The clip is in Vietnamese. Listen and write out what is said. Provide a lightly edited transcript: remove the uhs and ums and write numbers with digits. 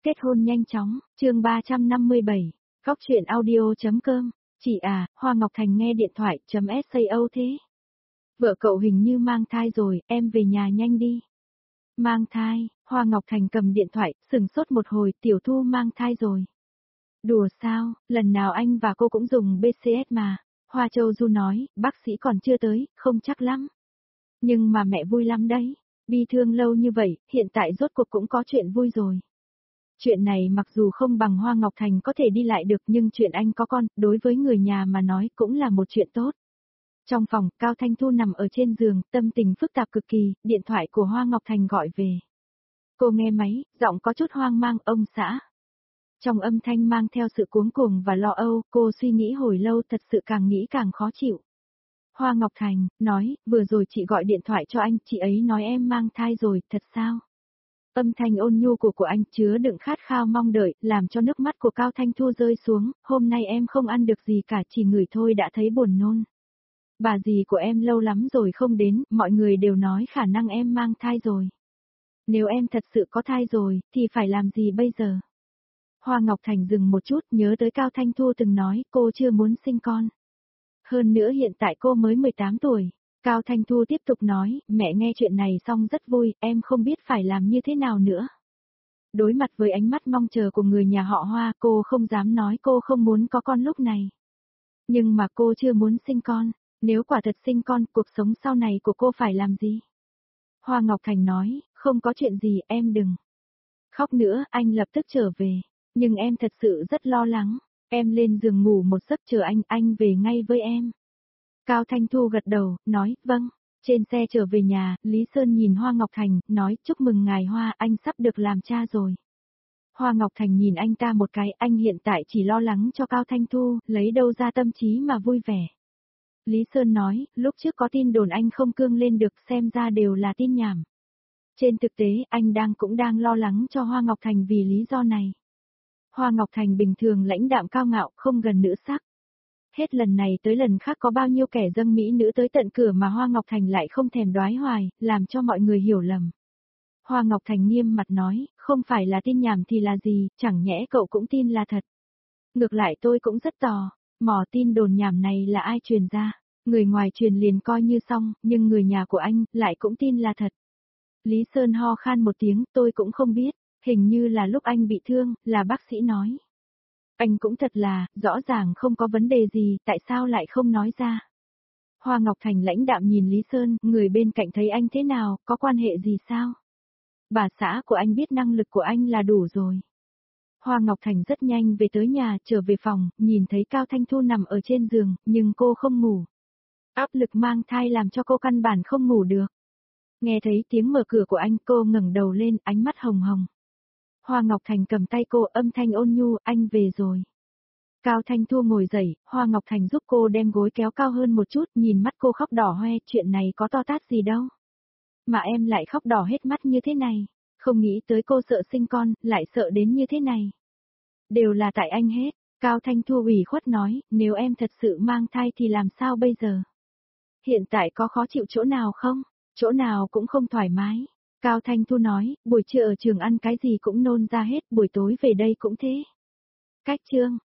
kết hôn nhanh chóng, chương 357, góc chuyện audio.com, chị à, Hoa Ngọc Thành nghe điện thoại.sao thế? Vợ cậu hình như mang thai rồi, em về nhà nhanh đi. Mang thai, Hoa Ngọc Thành cầm điện thoại, sừng sốt một hồi, Tiểu Thu mang thai rồi. Đùa sao, lần nào anh và cô cũng dùng BCS mà. Hoa Châu Du nói, bác sĩ còn chưa tới, không chắc lắm. Nhưng mà mẹ vui lắm đấy, bi thương lâu như vậy, hiện tại rốt cuộc cũng có chuyện vui rồi. Chuyện này mặc dù không bằng Hoa Ngọc Thành có thể đi lại được nhưng chuyện anh có con, đối với người nhà mà nói cũng là một chuyện tốt. Trong phòng, Cao Thanh Thu nằm ở trên giường, tâm tình phức tạp cực kỳ, điện thoại của Hoa Ngọc Thành gọi về. Cô nghe máy, giọng có chút hoang mang, ông xã. Trong âm thanh mang theo sự cuống cuồng và lo âu, cô suy nghĩ hồi lâu thật sự càng nghĩ càng khó chịu. Hoa Ngọc Thành, nói, vừa rồi chị gọi điện thoại cho anh, chị ấy nói em mang thai rồi, thật sao? Âm thanh ôn nhu của anh chứa đựng khát khao mong đợi, làm cho nước mắt của Cao Thanh Thu rơi xuống, hôm nay em không ăn được gì cả, chỉ ngửi thôi đã thấy buồn nôn. Bà dì của em lâu lắm rồi không đến, mọi người đều nói khả năng em mang thai rồi. Nếu em thật sự có thai rồi, thì phải làm gì bây giờ? Hoa Ngọc Thành dừng một chút, nhớ tới Cao Thanh Thu từng nói cô chưa muốn sinh con. Hơn nữa hiện tại cô mới 18 tuổi. Cao Thanh Thu tiếp tục nói, mẹ nghe chuyện này xong rất vui, em không biết phải làm như thế nào nữa. Đối mặt với ánh mắt mong chờ của người nhà họ Hoa, cô không dám nói cô không muốn có con lúc này. Nhưng mà cô chưa muốn sinh con, nếu quả thật sinh con, cuộc sống sau này của cô phải làm gì? Hoa Ngọc Thành nói, không có chuyện gì, em đừng khóc nữa, anh lập tức trở về. Nhưng em thật sự rất lo lắng, em lên giường ngủ một giấc chờ anh về ngay với em. Cao Thanh Thu gật đầu, nói, vâng. Trên xe trở về nhà, Lý Sơn nhìn Hoa Ngọc Thành, nói, chúc mừng ngài Hoa, anh sắp được làm cha rồi. Hoa Ngọc Thành nhìn anh ta một cái, anh hiện tại chỉ lo lắng cho Cao Thanh Thu, lấy đâu ra tâm trí mà vui vẻ. Lý Sơn nói, lúc trước có tin đồn anh không cương lên được, xem ra đều là tin nhảm. Trên thực tế, anh cũng đang lo lắng cho Hoa Ngọc Thành vì lý do này. Hoa Ngọc Thành bình thường lãnh đạm cao ngạo, không gần nữ sắc. Hết lần này tới lần khác có bao nhiêu kẻ dâng mỹ nữ tới tận cửa mà Hoa Ngọc Thành lại không thèm đoái hoài, làm cho mọi người hiểu lầm. Hoa Ngọc Thành nghiêm mặt nói, không phải là tin nhảm thì là gì, chẳng nhẽ cậu cũng tin là thật. Ngược lại tôi cũng rất tò mò tin đồn nhảm này là ai truyền ra. Người ngoài truyền liền coi như xong, nhưng người nhà của anh lại cũng tin là thật. Lý Sơn ho khan một tiếng, tôi cũng không biết, hình như là lúc anh bị thương, là bác sĩ nói. Anh cũng thật là, rõ ràng không có vấn đề gì, tại sao lại không nói ra? Hoa Ngọc Thành lãnh đạm nhìn Lý Sơn, người bên cạnh thấy anh thế nào, có quan hệ gì sao? Bà xã của anh biết năng lực của anh là đủ rồi. Hoa Ngọc Thành rất nhanh về tới nhà, trở về phòng, nhìn thấy Cao Thanh Thu nằm ở trên giường, nhưng cô không ngủ. Áp lực mang thai làm cho cô căn bản không ngủ được. Nghe thấy tiếng mở cửa của anh, cô ngẩng đầu lên, ánh mắt hồng hồng. Hoa Ngọc Thành cầm tay cô, âm thanh ôn nhu, anh về rồi. Cao Thanh Thu ngồi dậy, Hoa Ngọc Thành giúp cô đem gối kéo cao hơn một chút, nhìn mắt cô khóc đỏ hoe, chuyện này có to tát gì đâu. Mà em lại khóc đỏ hết mắt như thế này, không nghĩ tới cô sợ sinh con, lại sợ đến như thế này. Đều là tại anh hết, Cao Thanh Thu ủy khuất nói, nếu em thật sự mang thai thì làm sao bây giờ? Hiện tại có khó chịu chỗ nào không? Chỗ nào cũng không thoải mái. Cao Thanh Thu nói, buổi trưa ở trường ăn cái gì cũng nôn ra hết, buổi tối về đây cũng thế. Cách chương.